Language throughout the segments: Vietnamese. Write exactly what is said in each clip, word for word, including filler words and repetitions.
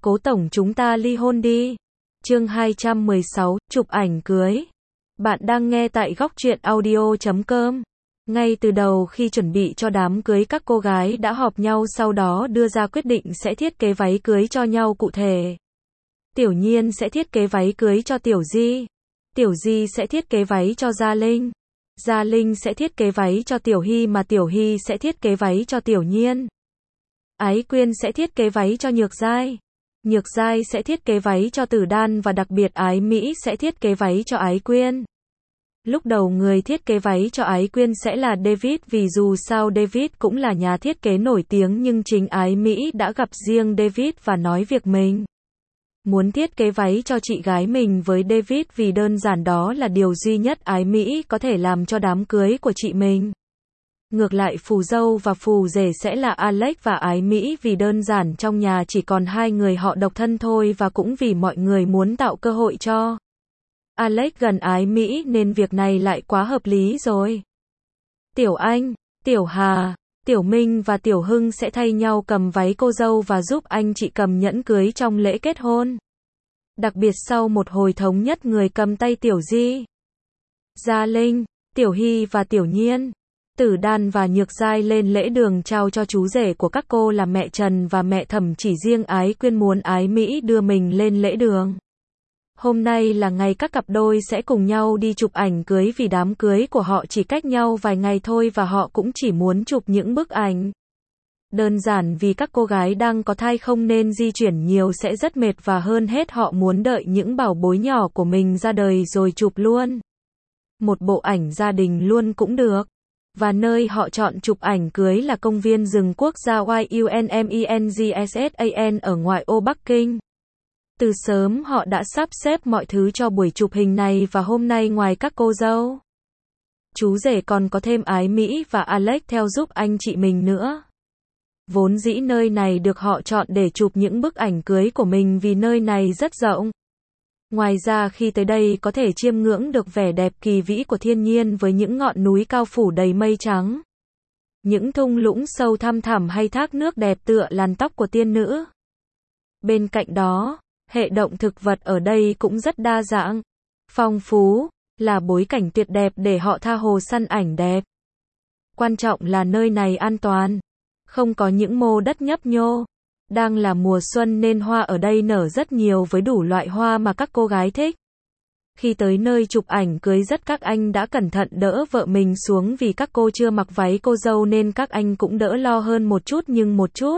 Cố tổng chúng ta ly hôn đi. Chương hai trăm mười sáu, chụp ảnh cưới. Bạn đang nghe tại góc truyện audio chấm com. Ngay từ đầu khi chuẩn bị cho đám cưới, các cô gái đã họp nhau, sau đó đưa ra quyết định sẽ thiết kế váy cưới cho nhau cụ thể. Tiểu Nhiên sẽ thiết kế váy cưới cho Tiểu Di. Tiểu Di sẽ thiết kế váy cho Gia Linh. Gia Linh sẽ thiết kế váy cho Tiểu Hy, mà Tiểu Hy sẽ thiết kế váy cho Tiểu Nhiên. Ái Quyên sẽ thiết kế váy cho Nhược Giai. Nhược Giai sẽ thiết kế váy cho Tử Đan, và đặc biệt Ái Mỹ sẽ thiết kế váy cho Ái Quyên. Lúc đầu người thiết kế váy cho Ái Quyên sẽ là David, vì dù sao David cũng là nhà thiết kế nổi tiếng, nhưng chính Ái Mỹ đã gặp riêng David và nói việc mình muốn thiết kế váy cho chị gái mình với David, vì đơn giản đó là điều duy nhất Ái Mỹ có thể làm cho đám cưới của chị mình. Ngược lại, phù dâu và phù rể sẽ là Alex và Ái Mỹ, vì đơn giản trong nhà chỉ còn hai người họ độc thân thôi, và cũng vì mọi người muốn tạo cơ hội cho Alex gần Ái Mỹ nên việc này lại quá hợp lý rồi. Tiểu Anh, Tiểu Hà, Tiểu Minh và Tiểu Hưng sẽ thay nhau cầm váy cô dâu và giúp anh chị cầm nhẫn cưới trong lễ kết hôn. Đặc biệt sau một hồi thống nhất, người cầm tay Tiểu Di, Gia Linh, Tiểu Hy và Tiểu Nhiên, Tử Đan và Nhược Giai lên lễ đường trao cho chú rể của các cô là mẹ Trần và mẹ Thẩm. Chỉ riêng Ái Quyên muốn Ái Mỹ đưa mình lên lễ đường. Hôm nay là ngày các cặp đôi sẽ cùng nhau đi chụp ảnh cưới, vì đám cưới của họ chỉ cách nhau vài ngày thôi và họ cũng chỉ muốn chụp những bức ảnh. Đơn giản vì các cô gái đang có thai không nên di chuyển nhiều sẽ rất mệt, và hơn hết họ muốn đợi những bảo bối nhỏ của mình ra đời rồi chụp luôn một bộ ảnh gia đình luôn cũng được. Và nơi họ chọn chụp ảnh cưới là công viên rừng quốc gia Yunmengsan ở ngoại ô Bắc Kinh. Từ sớm họ đã sắp xếp mọi thứ cho buổi chụp hình này, và hôm nay ngoài các cô dâu, chú rể còn có thêm Ái Mỹ và Alex theo giúp anh chị mình nữa. Vốn dĩ nơi này được họ chọn để chụp những bức ảnh cưới của mình vì nơi này rất rộng. Ngoài ra khi tới đây có thể chiêm ngưỡng được vẻ đẹp kỳ vĩ của thiên nhiên với những ngọn núi cao phủ đầy mây trắng, những thung lũng sâu thăm thẳm hay thác nước đẹp tựa làn tóc của tiên nữ. Bên cạnh đó, hệ động thực vật ở đây cũng rất đa dạng, phong phú, là bối cảnh tuyệt đẹp để họ tha hồ săn ảnh đẹp. Quan trọng là nơi này an toàn, không có những mô đất nhấp nhô. Đang là mùa xuân nên hoa ở đây nở rất nhiều với đủ loại hoa mà các cô gái thích. Khi tới nơi chụp ảnh cưới, rất các anh đã cẩn thận đỡ vợ mình xuống, vì các cô chưa mặc váy cô dâu nên các anh cũng đỡ lo hơn một chút, nhưng một chút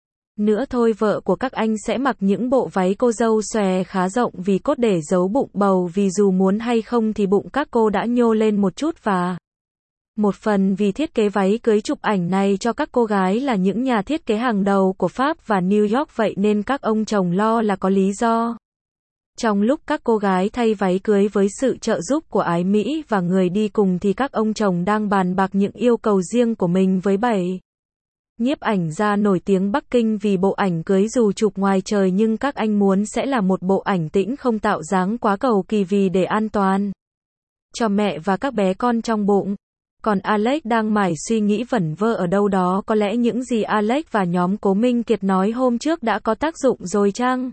nữa thôi vợ của các anh sẽ mặc những bộ váy cô dâu xòe khá rộng vì cốt để giấu bụng bầu, vì dù muốn hay không thì bụng các cô đã nhô lên một chút, và một phần vì thiết kế váy cưới chụp ảnh này cho các cô gái là những nhà thiết kế hàng đầu của Pháp và New York, vậy nên các ông chồng lo là có lý do. Trong lúc các cô gái thay váy cưới với sự trợ giúp của Ái Mỹ và người đi cùng thì các ông chồng đang bàn bạc những yêu cầu riêng của mình với bảy nhiếp ảnh gia nổi tiếng Bắc Kinh, vì bộ ảnh cưới dù chụp ngoài trời nhưng các anh muốn sẽ là một bộ ảnh tĩnh, không tạo dáng quá cầu kỳ, vì để an toàn cho mẹ và các bé con trong bụng. Còn Alex đang mải suy nghĩ vẩn vơ ở đâu đó, có lẽ những gì Alex và nhóm Cố Minh Kiệt nói hôm trước đã có tác dụng rồi chăng?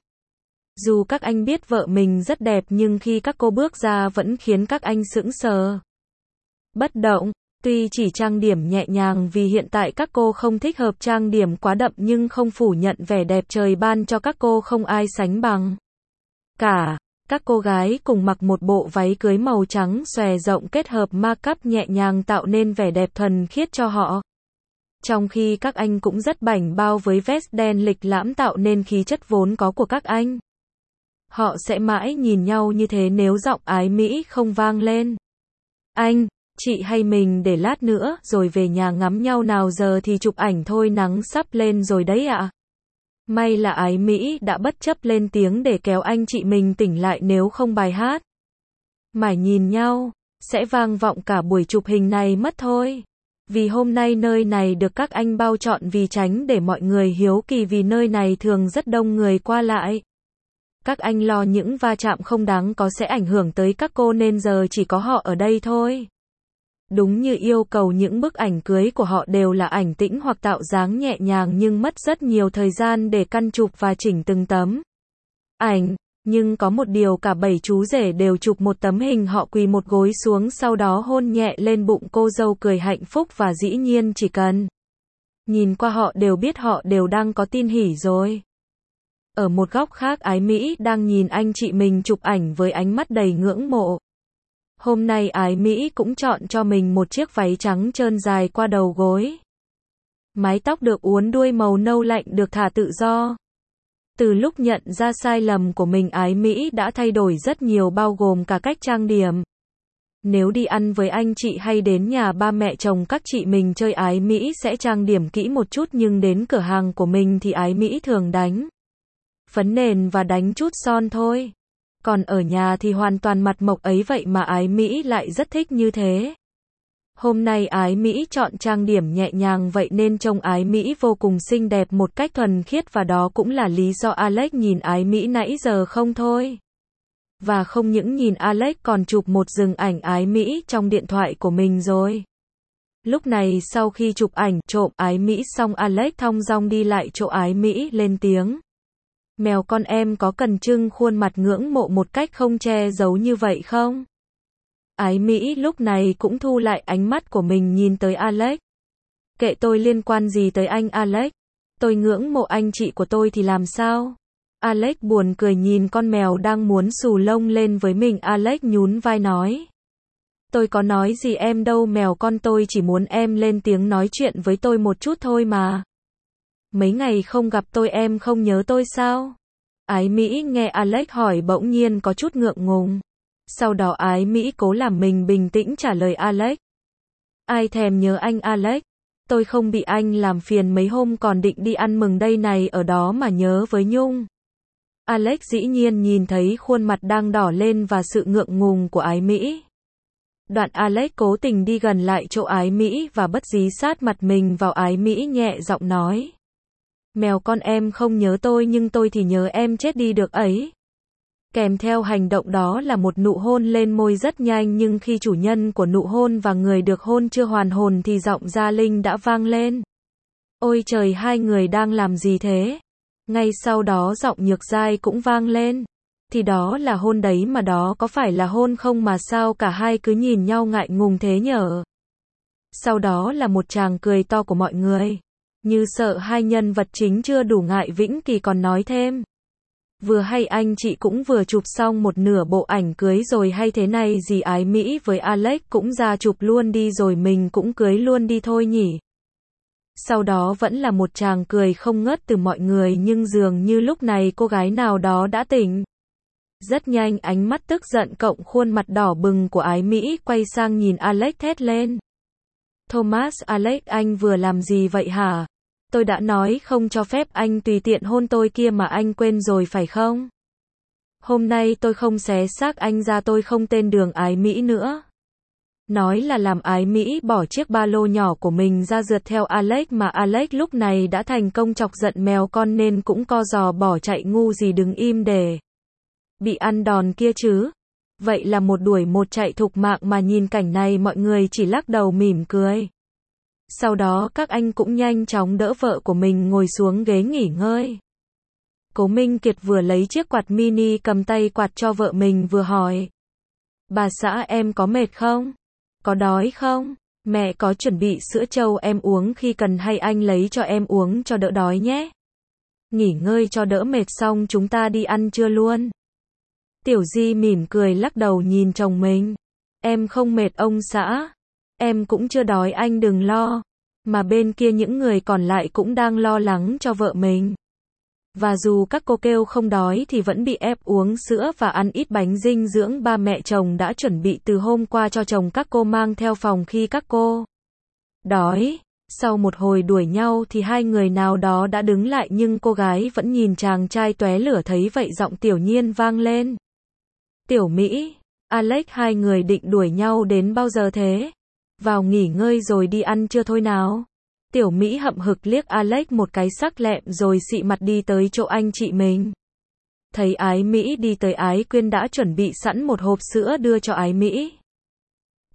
Dù các anh biết vợ mình rất đẹp nhưng khi các cô bước ra vẫn khiến các anh sững sờ, bất động. Tuy chỉ trang điểm nhẹ nhàng vì hiện tại các cô không thích hợp trang điểm quá đậm, nhưng không phủ nhận vẻ đẹp trời ban cho các cô không ai sánh bằng cả. Các cô gái cùng mặc một bộ váy cưới màu trắng xòe rộng kết hợp make-up nhẹ nhàng tạo nên vẻ đẹp thuần khiết cho họ. Trong khi các anh cũng rất bảnh bao với vest đen lịch lãm tạo nên khí chất vốn có của các anh. Họ sẽ mãi nhìn nhau như thế nếu giọng Ái Mỹ không vang lên. Anh, chị hay mình để lát nữa rồi về nhà ngắm nhau, nào giờ thì chụp ảnh thôi, nắng sắp lên rồi đấy ạ. May là Ái Mỹ đã bất chấp lên tiếng để kéo anh chị mình tỉnh lại, nếu không bài hát mải nhìn nhau sẽ vang vọng cả buổi chụp hình này mất thôi. Vì hôm nay nơi này được các anh bao trọn vì tránh để mọi người hiếu kỳ, vì nơi này thường rất đông người qua lại. Các anh lo những va chạm không đáng có sẽ ảnh hưởng tới các cô nên giờ chỉ có họ ở đây thôi. Đúng như yêu cầu, những bức ảnh cưới của họ đều là ảnh tĩnh hoặc tạo dáng nhẹ nhàng nhưng mất rất nhiều thời gian để căn chụp và chỉnh từng tấm ảnh. Nhưng có một điều, cả bảy chú rể đều chụp một tấm hình họ quỳ một gối xuống, sau đó hôn nhẹ lên bụng cô dâu, cười hạnh phúc, và dĩ nhiên chỉ cần nhìn qua họ đều biết họ đều đang có tin hỉ rồi. Ở một góc khác, Ái Mỹ đang nhìn anh chị mình chụp ảnh với ánh mắt đầy ngưỡng mộ. Hôm nay Ái Mỹ cũng chọn cho mình một chiếc váy trắng trơn dài qua đầu gối. Mái tóc được uốn đuôi màu nâu lạnh được thả tự do. Từ lúc nhận ra sai lầm của mình, Ái Mỹ đã thay đổi rất nhiều, bao gồm cả cách trang điểm. Nếu đi ăn với anh chị hay đến nhà ba mẹ chồng các chị mình chơi, Ái Mỹ sẽ trang điểm kỹ một chút, nhưng đến cửa hàng của mình thì Ái Mỹ thường đánh phấn nền và đánh chút son thôi. Còn ở nhà thì hoàn toàn mặt mộc, ấy vậy mà Ái Mỹ lại rất thích như thế. Hôm nay Ái Mỹ chọn trang điểm nhẹ nhàng, vậy nên trông Ái Mỹ vô cùng xinh đẹp một cách thuần khiết, và đó cũng là lý do Alex nhìn Ái Mỹ nãy giờ không thôi. Và không những nhìn, Alex còn chụp một rừng ảnh Ái Mỹ trong điện thoại của mình rồi. Lúc này sau khi chụp ảnh trộm Ái Mỹ xong, Alex thong dong đi lại chỗ Ái Mỹ, lên tiếng: "Mèo con, em có cần trưng khuôn mặt ngưỡng mộ một cách không che giấu như vậy không?" Ái Mỹ lúc này cũng thu lại ánh mắt của mình, nhìn tới Alex. "Kệ tôi, liên quan gì tới anh Alex? Tôi ngưỡng mộ anh chị của tôi thì làm sao?" Alex buồn cười nhìn con mèo đang muốn xù lông lên với mình. Alex nhún vai nói: "Tôi có nói gì em đâu mèo con, tôi chỉ muốn em lên tiếng nói chuyện với tôi một chút thôi mà. Mấy ngày không gặp tôi, em không nhớ tôi sao?" Ái Mỹ nghe Alex hỏi bỗng nhiên có chút ngượng ngùng. Sau đó Ái Mỹ cố làm mình bình tĩnh trả lời Alex: "Ai thèm nhớ anh Alex. Tôi không bị anh làm phiền mấy hôm, còn định đi ăn mừng đây này ở đó mà nhớ với Nhung." Alex dĩ nhiên nhìn thấy khuôn mặt đang đỏ lên và sự ngượng ngùng của Ái Mỹ. Đoạn Alex cố tình đi gần lại chỗ Ái Mỹ và bất dí sát mặt mình vào Ái Mỹ, nhẹ giọng nói: "Mèo con, em không nhớ tôi nhưng tôi thì nhớ em chết đi được ấy." Kèm theo hành động đó là một nụ hôn lên môi rất nhanh, nhưng khi chủ nhân của nụ hôn và người được hôn chưa hoàn hồn thì giọng Gia Linh đã vang lên: "Ôi trời, hai người đang làm gì thế?" Ngay sau đó giọng Nhược Giai cũng vang lên: "Thì đó là hôn đấy mà, đó có phải là hôn không mà sao cả hai cứ nhìn nhau ngại ngùng thế nhở?" Sau đó là một tràng cười to của mọi người. Như sợ hai nhân vật chính chưa đủ ngại, Vĩnh Kỳ còn nói thêm: "Vừa hay anh chị cũng vừa chụp xong một nửa bộ ảnh cưới rồi, hay thế này gì Ái Mỹ với Alex cũng ra chụp luôn đi rồi mình cũng cưới luôn đi thôi nhỉ." Sau đó vẫn là một tràng cười không ngớt từ mọi người, nhưng dường như lúc này cô gái nào đó đã tỉnh. Rất nhanh ánh mắt tức giận cộng khuôn mặt đỏ bừng của Ái Mỹ quay sang nhìn Alex thét lên: "Thomas, Alex, anh vừa làm gì vậy hả? Tôi đã nói không cho phép anh tùy tiện hôn tôi kia mà anh quên rồi phải không? Hôm nay tôi không xé xác anh ra, tôi không tên đường Ái Mỹ nữa." Nói là làm, Ái Mỹ bỏ chiếc ba lô nhỏ của mình ra rượt theo Alex, mà Alex lúc này đã thành công chọc giận mèo con nên cũng co giò bỏ chạy, ngu gì đứng im để bị ăn đòn kia chứ. Vậy là một đuổi một chạy thục mạng mà, nhìn cảnh này mọi người chỉ lắc đầu mỉm cười. Sau đó các anh cũng nhanh chóng đỡ vợ của mình ngồi xuống ghế nghỉ ngơi. Cố Minh Kiệt vừa lấy chiếc quạt mini cầm tay quạt cho vợ mình vừa hỏi: "Bà xã, em có mệt không? Có đói không? Mẹ có chuẩn bị sữa trâu em uống khi cần hay anh lấy cho em uống cho đỡ đói nhé. Nghỉ ngơi cho đỡ mệt xong chúng ta đi ăn trưa luôn." Tiểu Di mỉm cười lắc đầu nhìn chồng mình: "Em không mệt ông xã. Em cũng chưa đói, anh đừng lo." Mà bên kia những người còn lại cũng đang lo lắng cho vợ mình. Và dù các cô kêu không đói thì vẫn bị ép uống sữa và ăn ít bánh dinh dưỡng ba mẹ chồng đã chuẩn bị từ hôm qua cho chồng các cô mang theo phòng khi các cô đói. Sau một hồi đuổi nhau thì hai người nào đó đã đứng lại, nhưng cô gái vẫn nhìn chàng trai tóe lửa. Thấy vậy giọng Tiểu Nhiên vang lên: "Tiểu Mỹ, Alex, hai người định đuổi nhau đến bao giờ thế? Vào nghỉ ngơi rồi đi ăn trưa thôi nào." Tiểu Mỹ hậm hực liếc Alex một cái sắc lẹm rồi xị mặt đi tới chỗ anh chị mình. Thấy Ái Mỹ đi tới, Ái Quyên đã chuẩn bị sẵn một hộp sữa đưa cho Ái Mỹ.